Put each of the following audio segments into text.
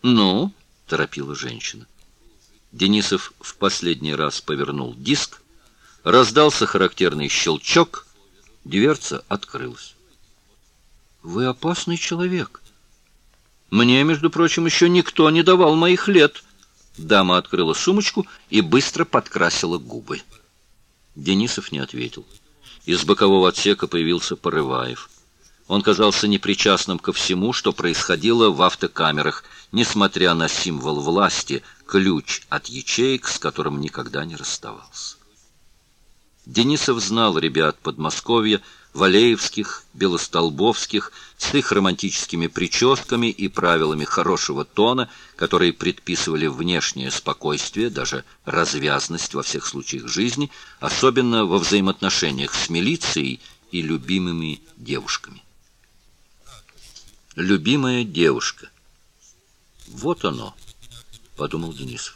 «Ну?» — торопила женщина. Денисов в последний раз повернул диск, раздался характерный щелчок, дверца открылась. «Вы опасный человек. Мне, между прочим, еще никто не давал моих лет». Дама открыла сумочку и быстро подкрасила губы. Денисов не ответил. Из бокового отсека появился Порываев. Он казался непричастным ко всему, что происходило в автокамерах, несмотря на символ власти, ключ от ячеек, с которым никогда не расставался. Денисов знал ребят Подмосковья, Валеевских, Белостолбовских, с их романтическими прическами и правилами хорошего тона, которые предписывали внешнее спокойствие, даже развязность во всех случаях жизни, особенно во взаимоотношениях с милицией и любимыми девушками. Любимая девушка. Вот оно, подумал Денисов.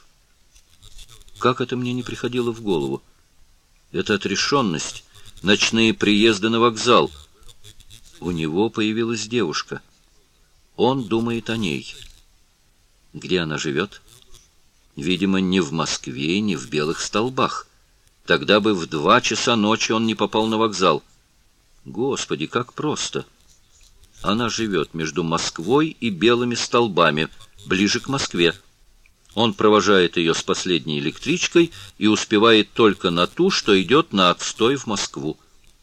Как это мне не приходило в голову? Это отрешенность, ночные приезды на вокзал. У него появилась девушка. Он думает о ней. Где она живет? Видимо, не в Москве, не в Белых Столбах. Тогда бы в 2 часа ночи он не попал на вокзал. Господи, как просто! Она живет между Москвой и Белыми Столбами, ближе к Москве. Он провожает ее с последней электричкой и успевает только на ту, что идет на отстой в Москву.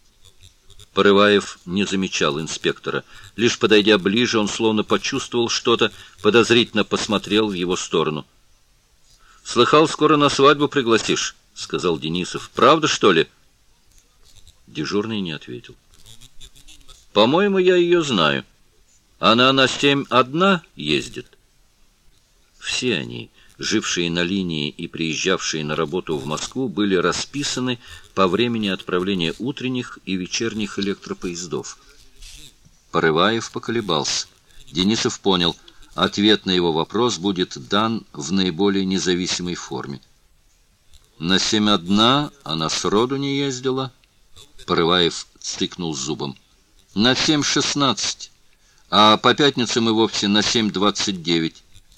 Порываев не замечал инспектора. Лишь подойдя ближе, он словно почувствовал что-то, подозрительно посмотрел в его сторону. «Слыхал, скоро на свадьбу пригласишь», — сказал Денисов. «Правда, что ли?» Дежурный не ответил. «По-моему, я ее знаю. Она на 7 одна ездит». Все они, жившие на линии и приезжавшие на работу в Москву, были расписаны по времени отправления утренних и вечерних электропоездов. Порываев поколебался. Денисов понял, ответ на его вопрос будет дан в наиболее независимой форме. «На 7 одна она сроду не ездила». Порываев цыкнул зубом. «На 7:16, а по пятницам и вовсе на 7:29».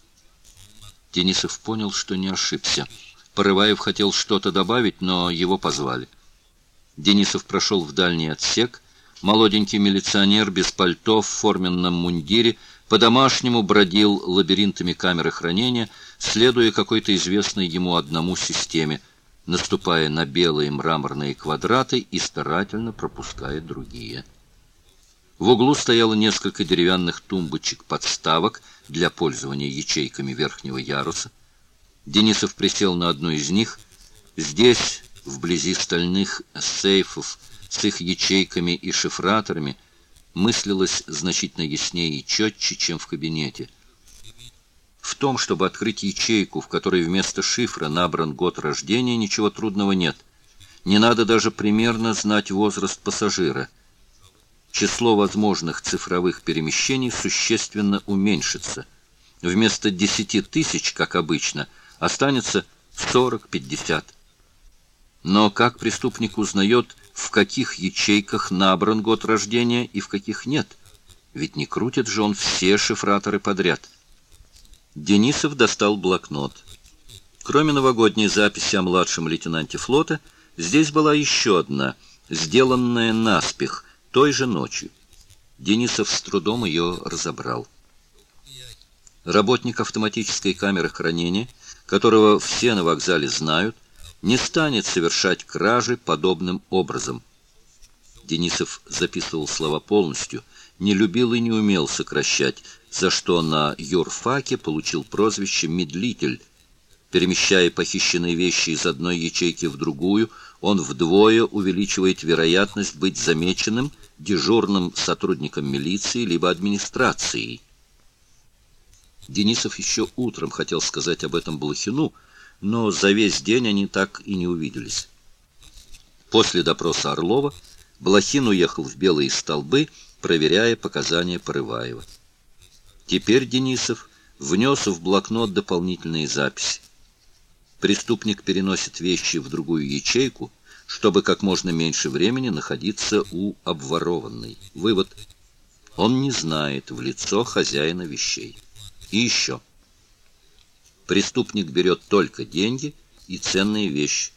Денисов понял, что не ошибся. Порываев хотел что-то добавить, но его позвали. Денисов прошел в дальний отсек. Молоденький милиционер без пальто в форменном мундире по-домашнему бродил лабиринтами камеры хранения, следуя какой-то известной ему одному системе, наступая на белые мраморные квадраты и старательно пропуская другие. В углу стояло несколько деревянных тумбочек-подставок для пользования ячейками верхнего яруса. Денисов присел на одну из них. Здесь, вблизи стальных сейфов с их ячейками и шифраторами, мыслилось значительно яснее и четче, чем в кабинете. В том, чтобы открыть ячейку, в которой вместо шифра набран год рождения, ничего трудного нет. Не надо даже примерно знать возраст пассажира. Число возможных цифровых перемещений существенно уменьшится. Вместо 10 тысяч, как обычно, останется 40-50. Но как преступник узнает, в каких ячейках набран год рождения и в каких нет? Ведь не крутит же он все шифраторы подряд. Денисов достал блокнот. Кроме новогодней записи о младшем лейтенанте флота, здесь была еще одна, сделанная наспех, той же ночью. Денисов с трудом ее разобрал. Работник автоматической камеры хранения, которого все на вокзале знают, не станет совершать кражи подобным образом. Денисов записывал слова полностью, не любил и не умел сокращать, за что на юрфаке получил прозвище «Медлитель». Перемещая похищенные вещи из одной ячейки в другую, он вдвое увеличивает вероятность быть замеченным дежурным сотрудником милиции либо администрации. Денисов еще утром хотел сказать об этом Блохину, но за весь день они так и не увиделись. После допроса Орлова Блохин уехал в Белые Столбы, проверяя показания Порываева. Теперь Денисов внес в блокнот дополнительные записи. Преступник переносит вещи в другую ячейку, чтобы как можно меньше времени находиться у обворованной. Вывод: он не знает в лицо хозяина вещей. И еще. Преступник берет только деньги и ценные вещи.